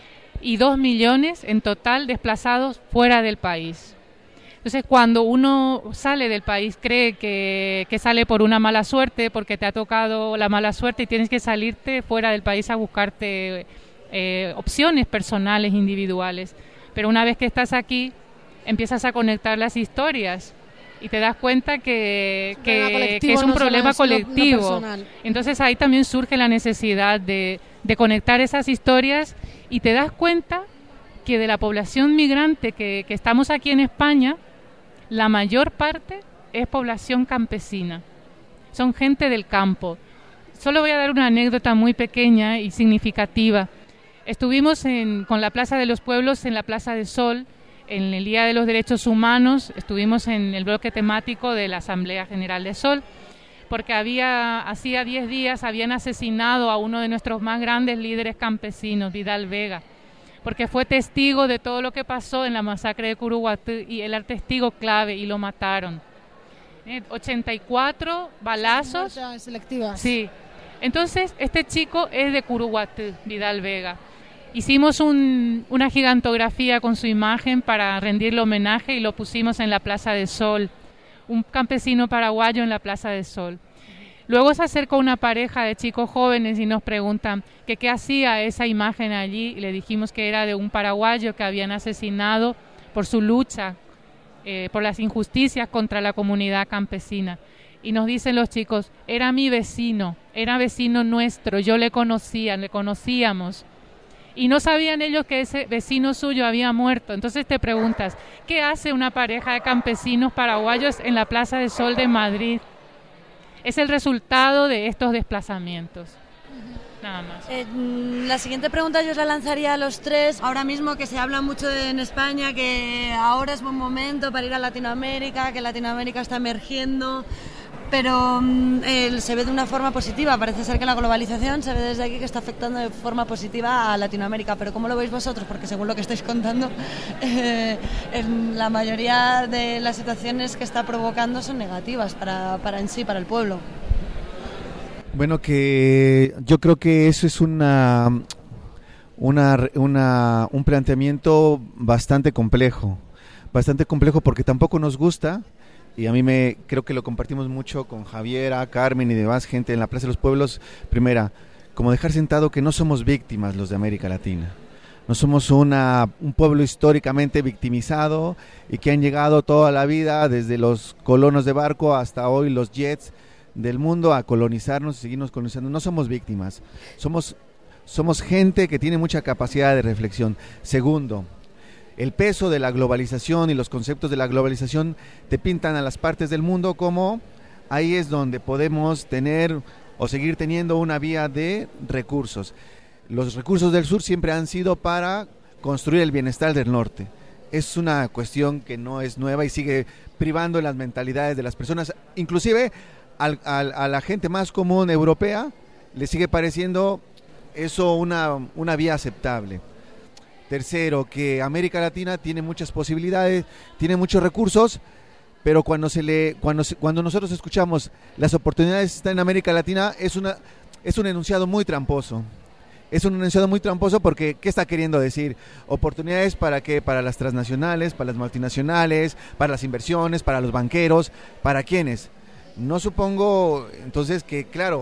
Y dos millones en total desplazados fuera del país. Entonces, cuando uno sale del país, cree que, que sale por una mala suerte, porque te ha tocado la mala suerte y tienes que salirte fuera del país a buscarte eh, opciones personales, individuales. Pero una vez que estás aquí, empiezas a conectar las historias y te das cuenta que, es que, que es un no problema solo, colectivo. No, no Entonces, ahí también surge la necesidad de, de conectar esas historias y te das cuenta que de la población migrante que, que estamos aquí en España, la mayor parte es población campesina, son gente del campo. Solo voy a dar una anécdota muy pequeña y significativa. Estuvimos en, con la Plaza de los Pueblos en la Plaza de Sol, en el Día de los Derechos Humanos, estuvimos en el bloque temático de la Asamblea General de Sol, porque había, hacía diez días habían asesinado a uno de nuestros más grandes líderes campesinos, Vidal Vega, porque fue testigo de todo lo que pasó en la masacre de Curuguatí y él era testigo clave y lo mataron. Eh, ochenta y cuatro balazos. Selectivas. Sí. Entonces, este chico es de Curuguatí, Vidal Vega. Hicimos un, una gigantografía con su imagen para rendirle homenaje y lo pusimos en la Plaza de Sol, un campesino paraguayo en la Plaza de Sol. Luego se acercó una pareja de chicos jóvenes y nos preguntan que qué hacía esa imagen allí, y le dijimos que era de un paraguayo que habían asesinado por su lucha, eh, por las injusticias contra la comunidad campesina. Y nos dicen los chicos, era mi vecino, era vecino nuestro, yo le conocía, le conocíamos. Y no sabían ellos que ese vecino suyo había muerto. Entonces te preguntas, ¿qué hace una pareja de campesinos paraguayos en la Plaza de Sol de Madrid? Es el resultado de estos desplazamientos. Nada más. Eh, la siguiente pregunta yo os la lanzaría a los tres. Ahora mismo que se habla mucho de, en España que ahora es buen momento para ir a Latinoamérica, que Latinoamérica está emergiendo, pero eh, se ve de una forma positiva. Parece ser que la globalización se ve desde aquí que está afectando de forma positiva a Latinoamérica, pero ¿cómo lo veis vosotros? Porque según lo que estáis contando, eh, en la mayoría de las situaciones que está provocando son negativas para, para en sí, para el pueblo. Bueno, que yo creo que eso es una, una, una un planteamiento bastante complejo, bastante complejo porque tampoco nos gusta. Y a mí me creo que lo compartimos mucho con Javiera, Carmen y demás gente en la Plaza de los Pueblos. Primera, como dejar sentado que no somos víctimas los de América Latina. no somos una, un pueblo históricamente victimizado y que han llegado toda la vida, desde los colonos de barco hasta hoy los jets del mundo, a colonizarnos y seguirnos colonizando. No somos víctimas, somos, somos gente que tiene mucha capacidad de reflexión. Segundo, el peso de la globalización y los conceptos de la globalización te pintan a las partes del mundo como ahí es donde podemos tener o seguir teniendo una vía de recursos. Los recursos del sur siempre han sido para construir el bienestar del norte. Es una cuestión que no es nueva y sigue privando las mentalidades de las personas, inclusive al, al, a la gente más común europea le sigue pareciendo eso una, una vía aceptable. Tercero, que América Latina tiene muchas posibilidades, tiene muchos recursos, pero cuando se le, cuando se, cuando nosotros escuchamos las oportunidades están en América Latina, es una, es un enunciado muy tramposo. Es un enunciado muy tramposo porque ¿qué está queriendo decir? Oportunidades para qué, para las transnacionales, para las multinacionales, para las inversiones, para los banqueros, ¿para quiénes? No supongo entonces que, claro,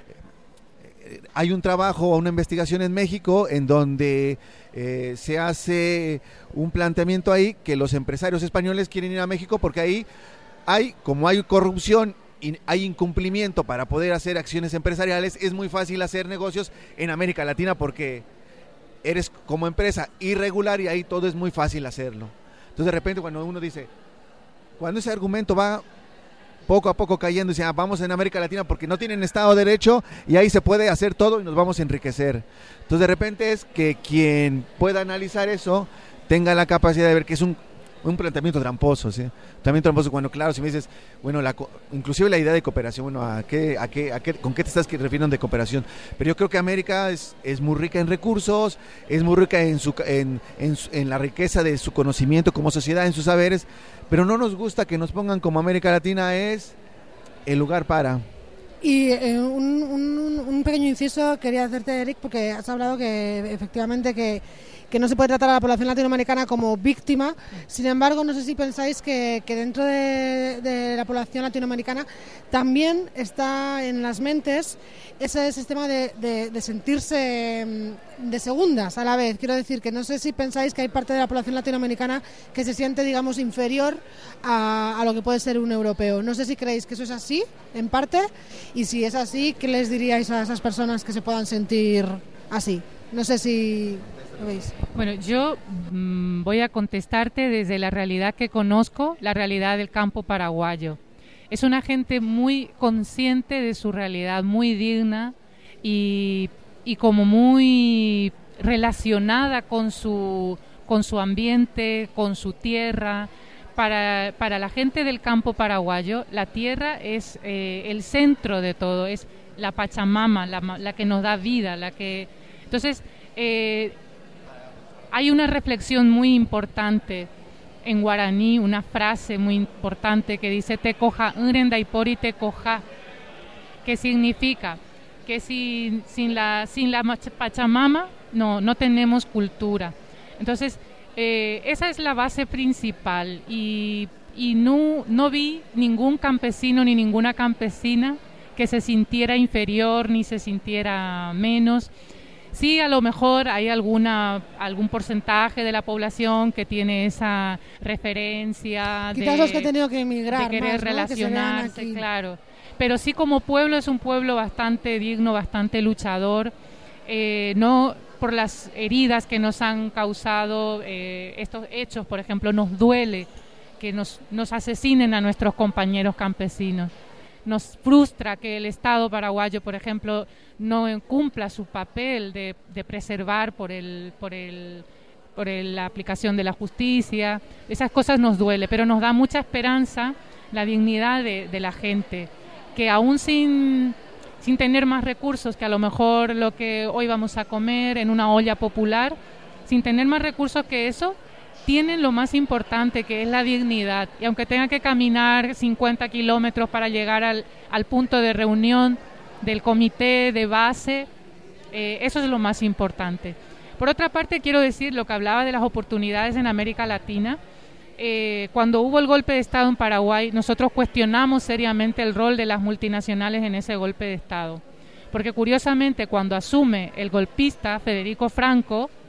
hay un trabajo o una investigación en México en donde eh, se hace un planteamiento ahí que los empresarios españoles quieren ir a México porque ahí hay, como hay corrupción y hay incumplimiento para poder hacer acciones empresariales, es muy fácil hacer negocios en América Latina porque eres como empresa irregular y ahí todo es muy fácil hacerlo. Entonces de repente cuando uno dice, cuando ese argumento va poco a poco cayendo y dice, ah, vamos en América Latina porque no tienen Estado de Derecho y ahí se puede hacer todo y nos vamos a enriquecer. Entonces de repente es que quien pueda analizar eso tenga la capacidad de ver que es un, un planteamiento tramposo, ¿sí? También tramposo cuando, claro, si me dices, bueno, la, inclusive la idea de cooperación, bueno, ¿a qué, a qué, a qué, ¿con qué te estás refiriendo de cooperación? Pero yo creo que América es, es muy rica en recursos, es muy rica en, su, en, en, en la riqueza de su conocimiento como sociedad, en sus saberes, pero no nos gusta que nos pongan como América Latina es el lugar para... Y eh, un, un, un pequeño inciso quería hacerte, Eric, porque has hablado que efectivamente que, que no se puede tratar a la población latinoamericana como víctima. Sin embargo, no sé si pensáis que, que dentro de, de la población latinoamericana también está en las mentes ese sistema de, de, de sentirse de segundas a la vez. Quiero decir que no sé si pensáis que hay parte de la población latinoamericana que se siente, digamos, inferior a, a lo que puede ser un europeo. No sé si creéis que eso es así, en parte, y si es así, ¿qué les diríais a esas personas que se puedan sentir así? No sé si lo veis. Bueno, yo mmm, voy a contestarte desde la realidad que conozco, la realidad del campo paraguayo. Es una gente muy consciente de su realidad, muy digna y, y como muy relacionada con su, con su ambiente, con su tierra. Para, para la gente del campo paraguayo, la tierra es eh, el centro de todo, es la Pachamama, la, la que nos da vida, la que... Entonces, eh, hay una reflexión muy importante en guaraní, una frase muy importante que dice Tecoja, Nrendaipori Tecoja, que significa que sin, sin, la, sin la Pachamama no, no tenemos cultura. Entonces, eh, esa es la base principal y, y no, no vi ningún campesino ni ninguna campesina que se sintiera inferior ni se sintiera menos. Sí, a lo mejor hay alguna algún porcentaje de la población que tiene esa referencia quizás de, los que han tenido que emigrar de querer más, ¿no? relacionarse, claro. Pero sí, como pueblo es un pueblo bastante digno, bastante luchador, eh, no por las heridas que nos han causado eh, estos hechos, por ejemplo, nos duele que nos, nos asesinen a nuestros compañeros campesinos. Nos frustra que el Estado paraguayo, por ejemplo, no cumpla su papel de, de preservar por el, por el, por el, la aplicación de la justicia. Esas cosas nos duele, pero nos da mucha esperanza la dignidad de, de la gente, que aún sin, sin tener más recursos que a lo mejor lo que hoy vamos a comer en una olla popular, sin tener más recursos que eso, tienen lo más importante, que es la dignidad. Y aunque tengan que caminar cincuenta kilómetros para llegar al, al punto de reunión del comité de base, eh, eso es lo más importante. Por otra parte, quiero decir lo que hablaba de las oportunidades en América Latina. Eh, cuando hubo el golpe de Estado en Paraguay, nosotros cuestionamos seriamente el rol de las multinacionales en ese golpe de Estado. Porque curiosamente, cuando asume el golpista Federico Franco,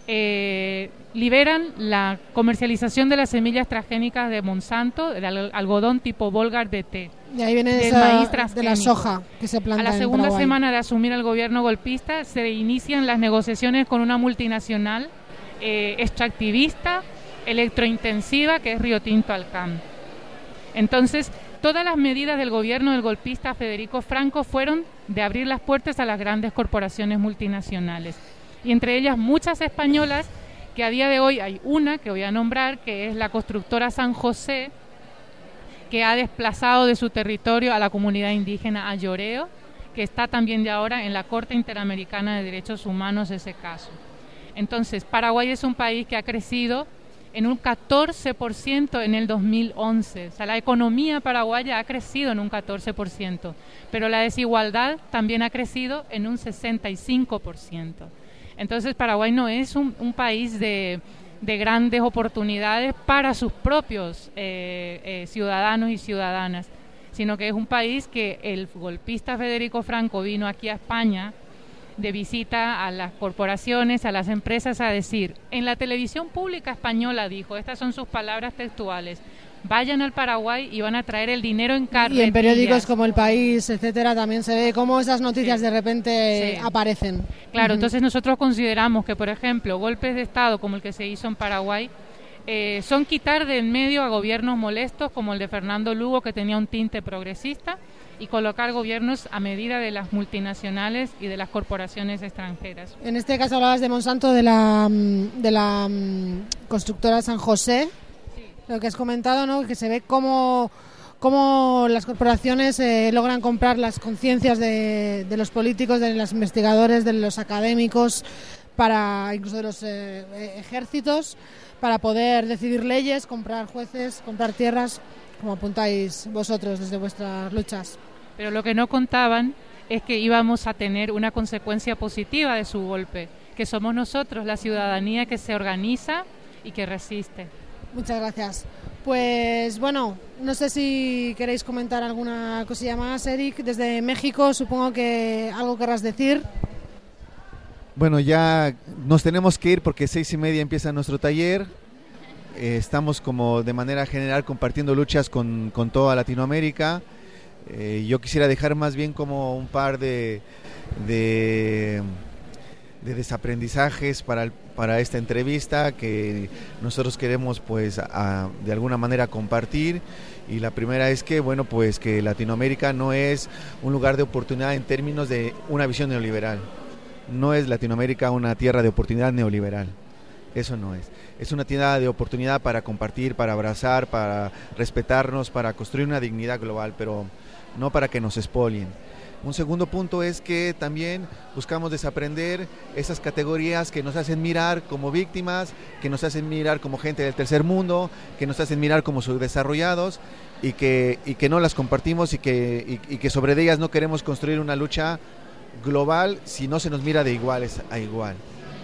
eh, liberan la comercialización de las semillas transgénicas de Monsanto, del algodón tipo Bolgar B T. Y ahí viene esa, de la soja que se planta en A la segunda Paraguay. semana de asumir el gobierno golpista se inician las negociaciones con una multinacional eh, extractivista, electrointensiva, que es Río Tinto Alcam. Entonces, todas las medidas del gobierno del golpista Federico Franco fueron de abrir las puertas a las grandes corporaciones multinacionales. Y entre ellas muchas españolas, que a día de hoy hay una que voy a nombrar, que es la constructora San José, que ha desplazado de su territorio a la comunidad indígena Ayoreo, que está también ya ahora en la Corte Interamericana de Derechos Humanos ese caso. Entonces, Paraguay es un país que ha crecido en un catorce por ciento en el dos mil once. O sea, la economía paraguaya ha crecido en un catorce por ciento, pero la desigualdad también ha crecido en un sesenta y cinco por ciento. Entonces, Paraguay no es un, un país de, de grandes oportunidades para sus propios eh, eh, ciudadanos y ciudadanas, sino que es un país que el golpista Federico Franco vino aquí a España de visita a las corporaciones, a las empresas, a decir, en la televisión pública española dijo, estas son sus palabras textuales, vayan al Paraguay y van a traer el dinero en carretillas. Y en periódicos como El País, etcétera, también se ve cómo esas noticias sí. de repente sí. aparecen. Claro, uh-huh. entonces nosotros consideramos que, por ejemplo, golpes de Estado como el que se hizo en Paraguay, eh, son quitar de en medio a gobiernos molestos como el de Fernando Lugo, que tenía un tinte progresista, y colocar gobiernos a medida de las multinacionales y de las corporaciones extranjeras. En este caso hablabas de Monsanto, de la, de la constructora San José, sí. Lo que has comentado, ¿no? Que se ve cómo, cómo las corporaciones eh, logran comprar las conciencias de, de los políticos, de los investigadores, de los académicos, para incluso de los eh, ejércitos, para poder decidir leyes, comprar jueces, comprar tierras, como apuntáis vosotros desde vuestras luchas. Pero lo que no contaban es que íbamos a tener una consecuencia positiva de su golpe, que somos nosotros, la ciudadanía que se organiza y que resiste. Muchas gracias. Pues bueno, no sé si queréis comentar alguna cosilla más, Eric, desde México, supongo que algo querrás decir. Bueno, ya nos tenemos que ir porque seis y media empieza nuestro taller. Eh, estamos como de manera general compartiendo luchas con, con toda Latinoamérica. Eh, yo quisiera dejar más bien como un par de, de, de desaprendizajes para, el, para esta entrevista que nosotros queremos pues a, de alguna manera compartir. Y la primera es que, bueno, pues que Latinoamérica no es un lugar de oportunidad en términos de una visión neoliberal. No es Latinoamérica una tierra de oportunidad neoliberal. Eso no es. Es una tienda de oportunidad para compartir, para abrazar, para respetarnos, para construir una dignidad global, pero no para que nos expolien. Un segundo punto es que también buscamos desaprender esas categorías que nos hacen mirar como víctimas, que nos hacen mirar como gente del tercer mundo, que nos hacen mirar como subdesarrollados y que, y que no las compartimos y que, y, y que sobre ellas no queremos construir una lucha global si no se nos mira de iguales a igual.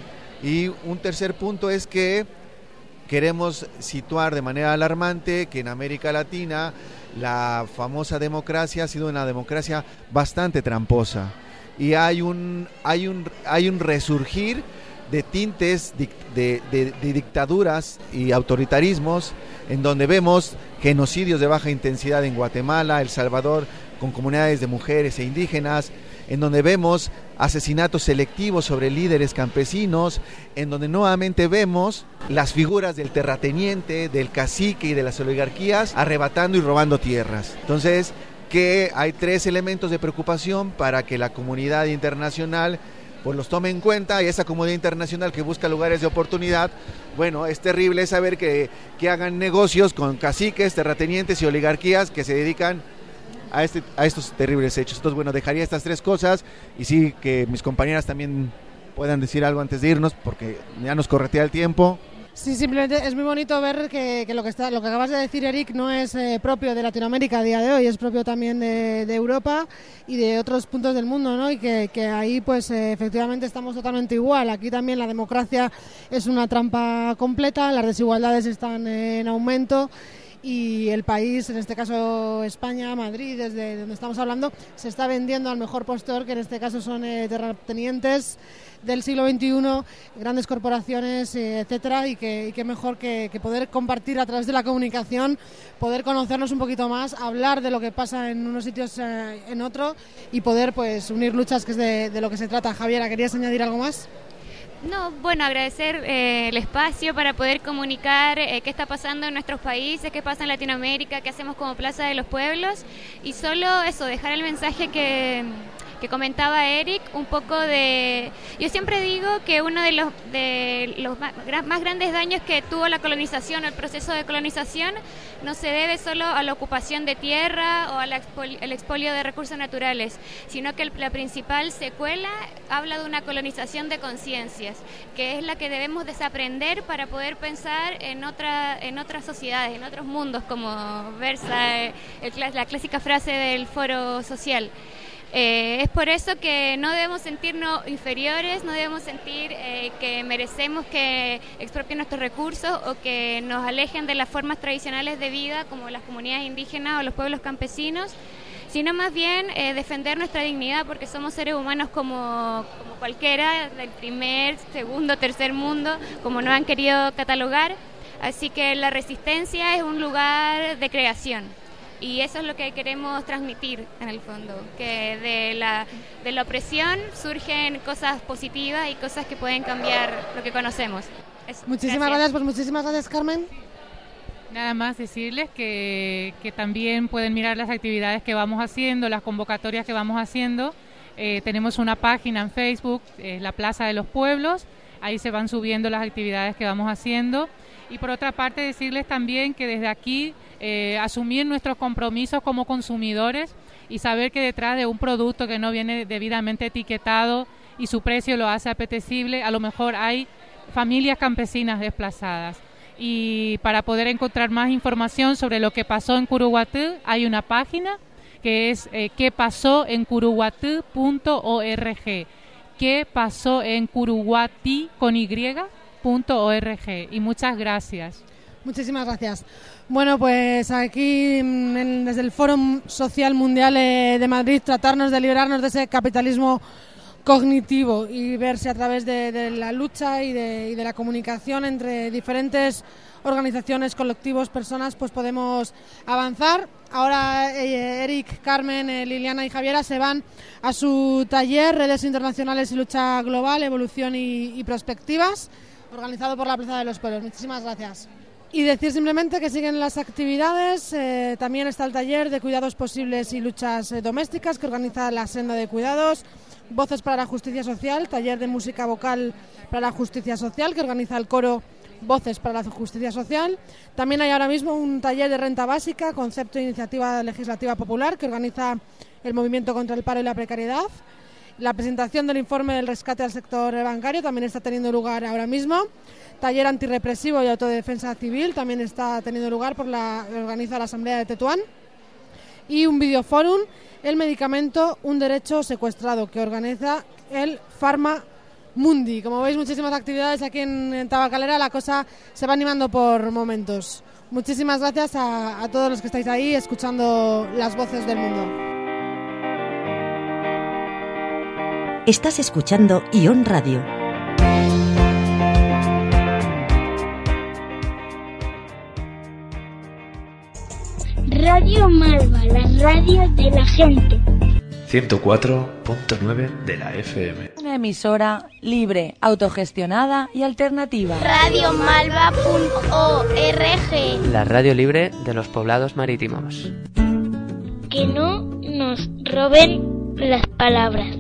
Y un tercer punto es que queremos situar de manera alarmante que en América Latina la famosa democracia ha sido una democracia bastante tramposa y hay un, hay un, hay un resurgir de tintes de, de, de, de dictaduras y autoritarismos en donde vemos genocidios de baja intensidad en Guatemala, El Salvador, con comunidades de mujeres e indígenas, en donde vemos asesinatos selectivos sobre líderes campesinos, en donde nuevamente vemos las figuras del terrateniente, del cacique y de las oligarquías arrebatando y robando tierras. Entonces, que hay tres elementos de preocupación para que la comunidad internacional pues los tome en cuenta, y esa comunidad internacional que busca lugares de oportunidad, bueno, es terrible saber que, que hagan negocios con caciques, terratenientes y oligarquías que se dedican A, este, a estos terribles hechos. Entonces, bueno, dejaría estas tres cosas y sí que mis compañeras también puedan decir algo antes de irnos porque ya nos corretea el tiempo. Sí, simplemente es muy bonito ver que, que lo que está, lo que acabas de decir, Eric, no es eh, propio de Latinoamérica a día de hoy, es propio también de, de Europa y de otros puntos del mundo, ¿no? Y que, que ahí, pues, eh, efectivamente estamos totalmente igual. Aquí también la democracia es una trampa completa, las desigualdades están eh, en aumento. y el país, en este caso España, Madrid, desde donde estamos hablando, se está vendiendo al mejor postor, que en este caso son eh, terratenientes del siglo veintiuno, grandes corporaciones, eh, etcétera, y que, y que mejor que, que poder compartir a través de la comunicación, poder conocernos un poquito más, hablar de lo que pasa en unos sitios, eh, en otro, y poder pues unir luchas, que es de, de lo que se trata. Javiera, ¿querías añadir algo más? No, bueno, agradecer eh, el espacio para poder comunicar eh, qué está pasando en nuestros países, qué pasa en Latinoamérica, qué hacemos como Plaza de los Pueblos, y solo eso, dejar el mensaje que, que comentaba Eric, un poco de... Yo siempre digo que uno de los, de los más, más grandes daños que tuvo la colonización, el proceso de colonización, no se debe solo a la ocupación de tierra o al expolio, el expolio de recursos naturales, sino que el, la principal secuela habla de una colonización de conciencias, que es la que debemos desaprender para poder pensar en, otra, en otras sociedades, en otros mundos, como versa el, la clásica frase del foro social. Eh, es por eso que no debemos sentirnos inferiores, no debemos sentir eh, que merecemos que expropien nuestros recursos o que nos alejen de las formas tradicionales de vida como las comunidades indígenas o los pueblos campesinos, sino más bien eh, defender nuestra dignidad, porque somos seres humanos como, como cualquiera, del primer, segundo, tercer mundo, como nos han querido catalogar. Así que la resistencia es un lugar de creación. Y eso es lo que queremos transmitir en el fondo, que de la, de la opresión surgen cosas positivas y cosas que pueden cambiar lo que conocemos. Eso. Muchísimas gracias. gracias, pues muchísimas gracias, Carmen. Nada más decirles que, que también pueden mirar las actividades que vamos haciendo, las convocatorias que vamos haciendo. Eh, tenemos una página en Facebook, eh, la Plaza de los Pueblos, ahí se van subiendo las actividades que vamos haciendo. Y por otra parte decirles también que desde aquí eh, asumir nuestros compromisos como consumidores y saber que detrás de un producto que no viene debidamente etiquetado y su precio lo hace apetecible, a lo mejor hay familias campesinas desplazadas. Y para poder encontrar más información sobre lo que pasó en Curuguatí, hay una página que es eh, que pasó en curuguatí punto org, que pasó en Curuguatí con Y punto org. Y muchas gracias. Muchísimas gracias. Bueno, pues aquí en, desde el Foro Social Mundial eh, de Madrid, tratarnos de liberarnos de ese capitalismo cognitivo y verse a través de, de la lucha y de, y de la comunicación entre diferentes organizaciones, colectivos, personas, pues podemos avanzar. Ahora eh, Eric, Carmen, eh, Liliana y Javiera se van a su taller Redes Internacionales y Lucha Global, Evolución y, y Perspectivas, organizado por la Plaza de los Pueblos. Muchísimas gracias. Y decir simplemente que siguen las actividades. Eh, también está el taller de Cuidados Posibles y Luchas eh, Domésticas que organiza la Senda de Cuidados. Voces para la Justicia Social, taller de música vocal para la justicia social que organiza el coro Voces para la Justicia Social. También hay ahora mismo un taller de renta básica, concepto e iniciativa legislativa popular que organiza el Movimiento contra el Paro y la Precariedad. La presentación del informe del rescate al sector bancario también está teniendo lugar ahora mismo. Taller antirrepresivo y autodefensa civil también está teniendo lugar por la organiza la Asamblea de Tetuán. Y un videoforum, el medicamento, un derecho secuestrado, que organiza el Pharma Mundi. Como veis, muchísimas actividades aquí en, en Tabacalera, la cosa se va animando por momentos. Muchísimas gracias a, a todos los que estáis ahí escuchando las voces del mundo. Estás escuchando Ion Radio. Radio Malva, la radio de la gente. ciento cuatro punto nueve de la F M. Una emisora libre, autogestionada y alternativa. radio malva punto org. La radio libre de los poblados marítimos. Que no nos roben las palabras.